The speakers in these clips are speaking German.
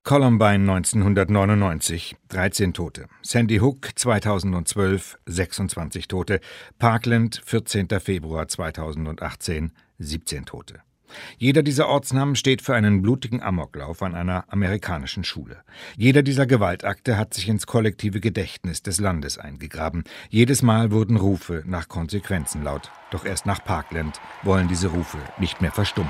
Columbine 1999, 13 Tote. Sandy Hook 2012, 26 Tote. Parkland 14. Februar 2018, 17 Tote. Jeder dieser Ortsnamen steht für einen blutigen Amoklauf an einer amerikanischen Schule. Jeder dieser Gewaltakte hat sich ins kollektive Gedächtnis des Landes eingegraben. Jedes Mal wurden Rufe nach Konsequenzen laut. Doch erst nach Parkland wollen diese Rufe nicht mehr verstummen.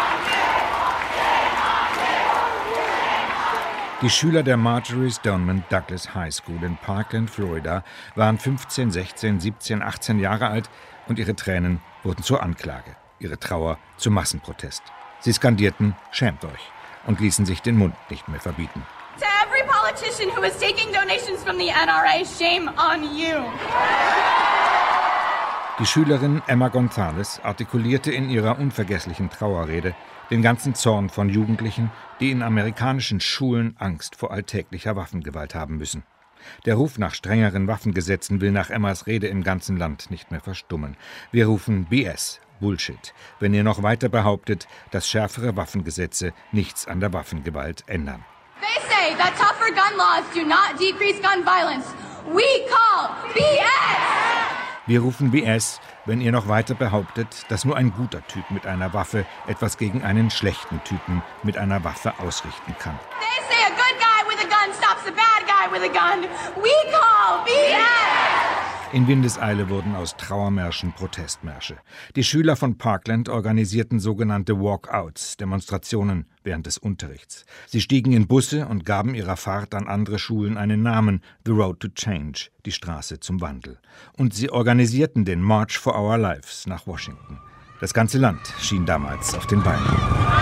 Die Schüler der Marjory Stoneman Douglas High School in Parkland, Florida, waren 15, 16, 17, 18 Jahre alt und ihre Tränen wurden zur Anklage, ihre Trauer zum Massenprotest. Sie skandierten „Schämt euch" und ließen sich den Mund nicht mehr verbieten. To every politician who is taking donations from the NRA, shame on you. Die Schülerin Emma Gonzalez artikulierte in ihrer unvergesslichen Trauerrede den ganzen Zorn von Jugendlichen, die in amerikanischen Schulen Angst vor alltäglicher Waffengewalt haben müssen. Der Ruf nach strengeren Waffengesetzen will nach Emmas Rede im ganzen Land nicht mehr verstummen. Wir rufen BS, Bullshit, wenn ihr noch weiter behauptet, dass schärfere Waffengesetze nichts an der Waffengewalt ändern. They say that tougher gun laws do not decrease gun violence. We call BS! Wir rufen BS, wenn ihr noch weiter behauptet, dass nur ein guter Typ mit einer Waffe etwas gegen einen schlechten Typen mit einer Waffe ausrichten kann. They say a good guy with a gun stops a bad guy with a gun. We call BS! In Windeseile wurden aus Trauermärschen Protestmärsche. Die Schüler von Parkland organisierten sogenannte Walkouts, Demonstrationen während des Unterrichts. Sie stiegen in Busse und gaben ihrer Fahrt an andere Schulen einen Namen: The Road to Change, die Straße zum Wandel. Und sie organisierten den March for Our Lives nach Washington. Das ganze Land schien damals auf den Beinen.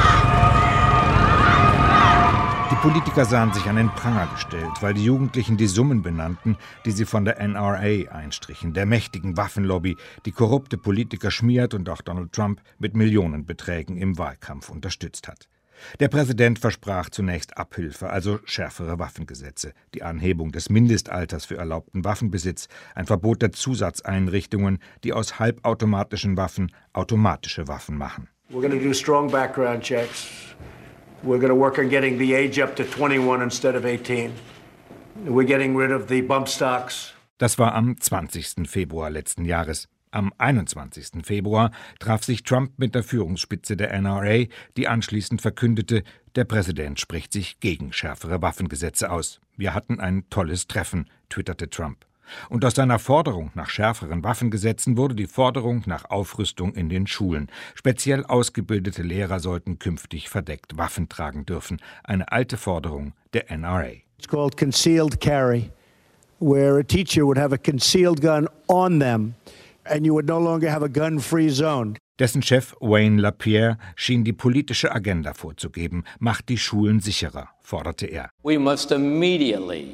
Die Politiker sahen sich an den Pranger gestellt, weil die Jugendlichen die Summen benannten, die sie von der NRA einstrichen, der mächtigen Waffenlobby, die korrupte Politiker schmiert und auch Donald Trump mit Millionenbeträgen im Wahlkampf unterstützt hat. Der Präsident versprach zunächst Abhilfe, also schärfere Waffengesetze, die Anhebung des Mindestalters für erlaubten Waffenbesitz, ein Verbot der Zusatzeinrichtungen, die aus halbautomatischen Waffen automatische Waffen machen. We're going to do strong background checks. We're going to work on getting the age up to 21 instead of 18. We're getting rid of the bump stocks. Das war am 20. Februar letzten Jahres. Am 21. Februar traf sich Trump mit der Führungsspitze der NRA, die anschließend verkündete, der Präsident spricht sich gegen schärfere Waffengesetze aus. Wir hatten ein tolles Treffen, twitterte Trump. Und aus seiner Forderung nach schärferen Waffengesetzen wurde die Forderung nach Aufrüstung in den Schulen. Speziell ausgebildete Lehrer sollten künftig verdeckt Waffen tragen dürfen. Eine alte Forderung der NRA. It's called concealed carry, where a teacher would have a concealed gun on them and you would no longer have a gun-free zone. Dessen Chef Wayne LaPierre schien die politische Agenda vorzugeben. Macht die Schulen sicherer, forderte er. We must immediately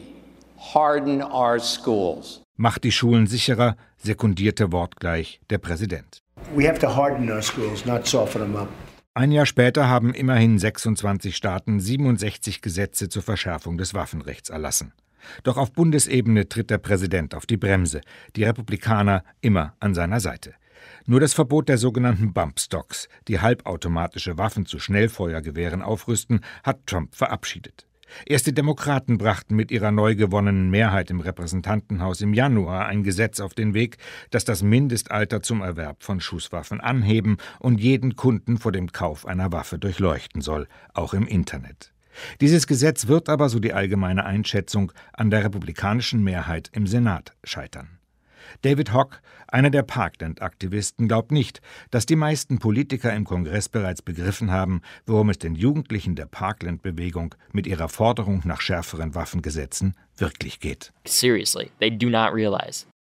harden our schools. Macht die Schulen sicherer, sekundierte wortgleich der Präsident. We have to harden our schools, not soften them up. Ein Jahr später haben immerhin 26 Staaten 67 Gesetze zur Verschärfung des Waffenrechts erlassen. Doch auf Bundesebene tritt der Präsident auf die Bremse, die Republikaner immer an seiner Seite. Nur das Verbot der sogenannten Bump Stocks, die halbautomatische Waffen zu Schnellfeuergewehren aufrüsten, hat Trump verabschiedet. Erst die Demokraten brachten mit ihrer neu gewonnenen Mehrheit im Repräsentantenhaus im Januar ein Gesetz auf den Weg, das das Mindestalter zum Erwerb von Schusswaffen anheben und jeden Kunden vor dem Kauf einer Waffe durchleuchten soll, auch im Internet. Dieses Gesetz wird aber, so die allgemeine Einschätzung, an der republikanischen Mehrheit im Senat scheitern. David Hock, einer der Parkland-Aktivisten, glaubt nicht, dass die meisten Politiker im Kongress bereits begriffen haben, worum es den Jugendlichen der Parkland-Bewegung mit ihrer Forderung nach schärferen Waffengesetzen wirklich geht. Seriously, they do not realize